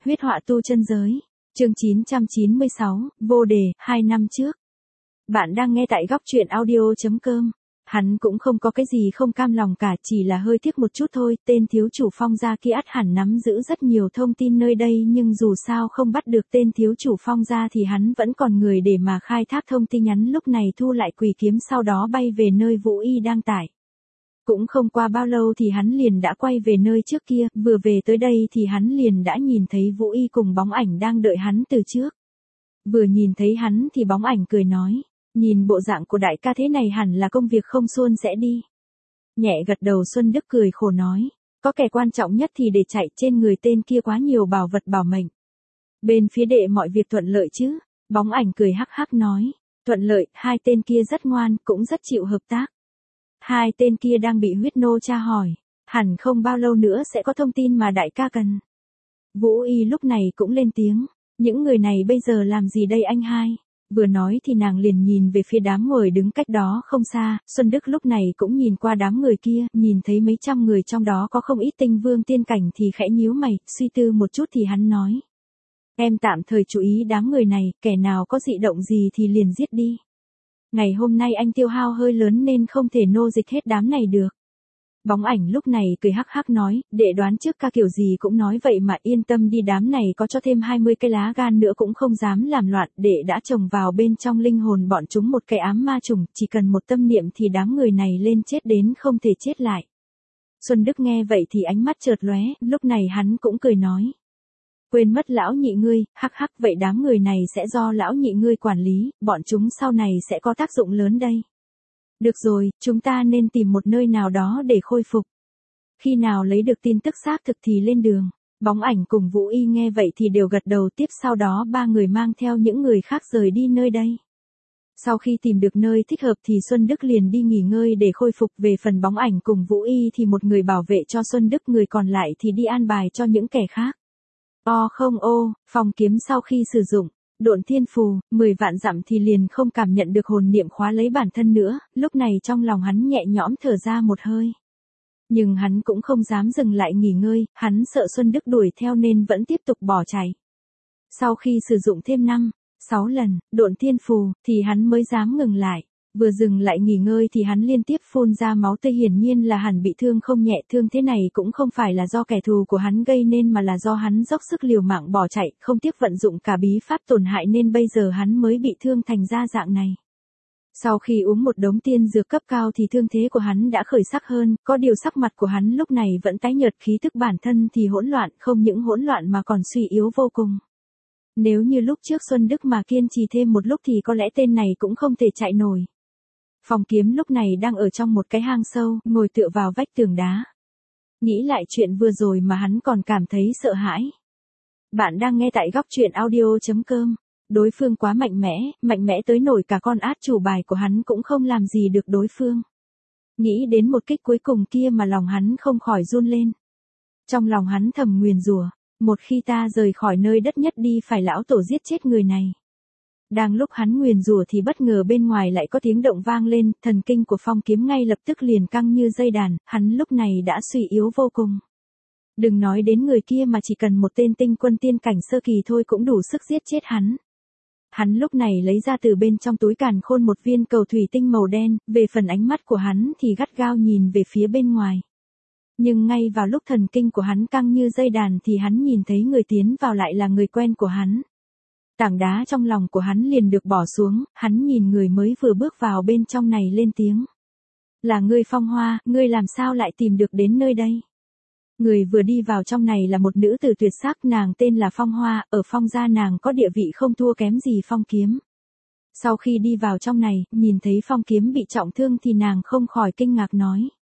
Huyết họa tu chân giới. Chương 996, vô đề, 2 năm trước. Bạn đang nghe tại góc truyện audio.com. Hắn cũng không có cái gì không cam lòng cả, chỉ là hơi tiếc một chút thôi. Tên thiếu chủ Phong gia kia ắt hẳn nắm giữ rất nhiều thông tin nơi đây, nhưng dù sao không bắt được tên thiếu chủ Phong gia thì hắn vẫn còn người để mà khai thác thông tin. Hắn lúc này thu lại quỷ kiếm, sau đó bay về nơi Vũ Y đang tải. Cũng không qua bao lâu thì hắn liền đã quay về nơi trước kia, vừa về tới đây thì hắn liền đã nhìn thấy Vũ Y cùng bóng ảnh đang đợi hắn từ trước. Vừa nhìn thấy hắn thì bóng ảnh cười nói, nhìn bộ dạng của đại ca thế này hẳn là công việc không suôn sẽ đi. Nhẹ gật đầu, Xuân Đức cười khổ nói, có kẻ quan trọng nhất thì để chạy, trên người tên kia quá nhiều bảo vật bảo mệnh. Bên phía đệ mọi việc thuận lợi chứ? Bóng ảnh cười hắc hắc nói, thuận lợi, hai tên kia rất ngoan, cũng rất chịu hợp tác. Hai tên kia đang bị huyết nô tra hỏi, hẳn không bao lâu nữa sẽ có thông tin mà đại ca cần. Vũ Y lúc này cũng lên tiếng, những người này bây giờ làm gì đây anh hai? Vừa nói thì nàng liền nhìn về phía đám người đứng cách đó không xa. Xuân Đức lúc này cũng nhìn qua đám người kia, nhìn thấy mấy trăm người trong đó có không ít tinh vương tiên cảnh thì khẽ nhíu mày, suy tư một chút thì hắn nói, em tạm thời chú ý đám người này, kẻ nào có dị động gì thì liền giết đi. Ngày hôm nay anh tiêu hao hơi lớn nên không thể nô dịch hết đám này được. Bóng ảnh lúc này cười hắc hắc nói, đệ đoán trước ca kiểu gì cũng nói vậy mà, yên tâm đi, đám này có cho thêm 20 cái lá gan nữa cũng không dám làm loạn, đệ đã trồng vào bên trong linh hồn bọn chúng một cái ám ma trùng, chỉ cần một tâm niệm thì đám người này lên chết đến không thể chết lại. Xuân Đức nghe vậy thì ánh mắt chợt lóe, lúc này hắn cũng cười nói, quên mất lão nhị ngươi, hắc hắc, vậy đám người này sẽ do lão nhị ngươi quản lý, bọn chúng sau này sẽ có tác dụng lớn đây. Được rồi, chúng ta nên tìm một nơi nào đó để khôi phục. Khi nào lấy được tin tức xác thực thì lên đường. Bóng ảnh cùng Vũ Y nghe vậy thì đều gật đầu, tiếp sau đó ba người mang theo những người khác rời đi nơi đây. Sau khi tìm được nơi thích hợp thì Xuân Đức liền đi nghỉ ngơi để khôi phục. Về phần bóng ảnh cùng Vũ Y thì một người bảo vệ cho Xuân Đức, người còn lại thì đi an bài cho những kẻ khác. Phong kiếm sau khi sử dụng Độn Thiên Phù, 10 vạn dặm thì liền không cảm nhận được hồn niệm khóa lấy bản thân nữa, lúc này trong lòng hắn nhẹ nhõm thở ra một hơi. Nhưng hắn cũng không dám dừng lại nghỉ ngơi, hắn sợ Xuân Đức đuổi theo nên vẫn tiếp tục bỏ chạy. Sau khi sử dụng thêm 5-6 lần, Độn Thiên Phù, thì hắn mới dám ngừng lại. Vừa dừng lại nghỉ ngơi thì hắn liên tiếp phun ra máu tươi, hiển nhiên là hẳn bị thương không nhẹ. Thương thế này cũng không phải là do kẻ thù của hắn gây nên mà là do hắn dốc sức liều mạng bỏ chạy, không tiếc vận dụng cả bí pháp tổn hại nên bây giờ hắn mới bị thương thành ra dạng này. Sau khi uống một đống tiên dược cấp cao thì thương thế của hắn đã khởi sắc hơn, có điều sắc mặt của hắn lúc này vẫn tái nhợt, khí tức bản thân thì hỗn loạn, không những hỗn loạn mà còn suy yếu vô cùng. Nếu như lúc trước Xuân Đức mà kiên trì thêm một lúc thì có lẽ tên này cũng không thể chạy nổi. Phong kiếm lúc này đang ở trong một cái hang sâu, ngồi tựa vào vách tường đá. Nghĩ lại chuyện vừa rồi mà hắn còn cảm thấy sợ hãi. Bạn đang nghe tại góc truyện audio.com. Đối phương quá mạnh mẽ tới nổi cả con át chủ bài của hắn cũng không làm gì được đối phương. Nghĩ đến một kích cuối cùng kia mà lòng hắn không khỏi run lên. Trong lòng hắn thầm nguyền rủa, một khi ta rời khỏi nơi đất nhất đi phải lão tổ giết chết người này. Đang lúc hắn nguyền rủa thì bất ngờ bên ngoài lại có tiếng động vang lên, thần kinh của Phong kiếm ngay lập tức liền căng như dây đàn, hắn lúc này đã suy yếu vô cùng. Đừng nói đến người kia mà chỉ cần một tên tinh quân tiên cảnh sơ kỳ thôi cũng đủ sức giết chết hắn. Hắn lúc này lấy ra từ bên trong túi càn khôn một viên cầu thủy tinh màu đen, về phần ánh mắt của hắn thì gắt gao nhìn về phía bên ngoài. Nhưng ngay vào lúc thần kinh của hắn căng như dây đàn thì hắn nhìn thấy người tiến vào lại là người quen của hắn. Tảng đá trong lòng của hắn liền được bỏ xuống, hắn nhìn người mới vừa bước vào bên trong này lên tiếng. Là ngươi Phong Hoa, ngươi làm sao lại tìm được đến nơi đây? Người vừa đi vào trong này là một nữ tử tuyệt sắc, nàng tên là Phong Hoa, ở Phong gia nàng có địa vị không thua kém gì Phong kiếm. Sau khi đi vào trong này, nhìn thấy Phong kiếm bị trọng thương thì nàng không khỏi kinh ngạc nói.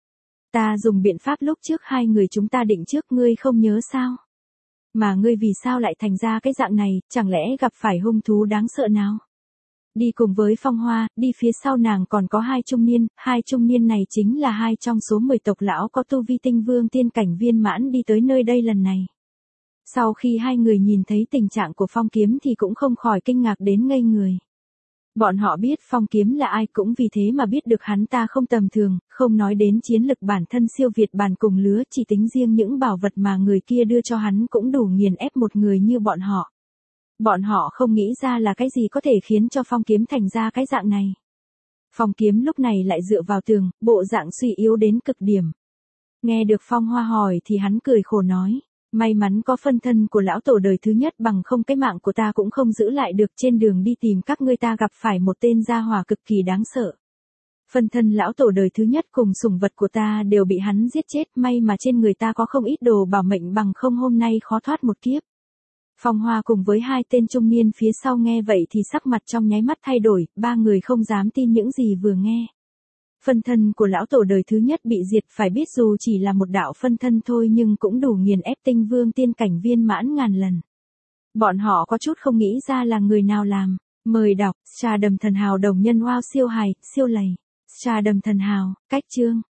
Ta dùng biện pháp lúc trước hai người chúng ta định trước, ngươi không nhớ sao? Mà ngươi vì sao lại thành ra cái dạng này, chẳng lẽ gặp phải hung thú đáng sợ nào? Đi cùng với Phong Hoa, đi phía sau nàng còn có hai trung niên này chính là hai trong số 10 tộc lão có tu vi tinh vương tiên cảnh viên mãn đi tới nơi đây lần này. Sau khi hai người nhìn thấy tình trạng của Phong kiếm thì cũng không khỏi kinh ngạc đến ngây người. Bọn họ biết Phong Kiếm là ai cũng vì thế mà biết được hắn ta không tầm thường, không nói đến chiến lực bản thân siêu việt bản cùng lứa, chỉ tính riêng những bảo vật mà người kia đưa cho hắn cũng đủ nghiền ép một người như bọn họ. Bọn họ không nghĩ ra là cái gì có thể khiến cho Phong Kiếm thành ra cái dạng này. Phong Kiếm lúc này lại dựa vào tường, bộ dạng suy yếu đến cực điểm. Nghe được Phong Hoa hỏi thì hắn cười khổ nói. May mắn có phân thân của lão tổ đời thứ nhất, bằng không cái mạng của ta cũng không giữ lại được. Trên đường đi tìm các ngươi ta gặp phải một tên gia hỏa cực kỳ đáng sợ. Phân thân lão tổ đời thứ nhất cùng sủng vật của ta đều bị hắn giết chết, may mà trên người ta có không ít đồ bảo mệnh, bằng không hôm nay khó thoát một kiếp. Phong Hoa cùng với hai tên trung niên phía sau nghe vậy thì sắc mặt trong nháy mắt thay đổi, ba người không dám tin những gì vừa nghe. Phân thân của lão tổ đời thứ nhất bị diệt, phải biết dù chỉ là một đạo phân thân thôi nhưng cũng đủ nghiền ép tinh vương tiên cảnh viên mãn ngàn lần. Bọn họ có chút không nghĩ ra là người nào làm. Mời đọc, Trà Đầm Thần Hào đồng nhân wow siêu hài, siêu lầy. Trà Đầm Thần Hào, cách chương.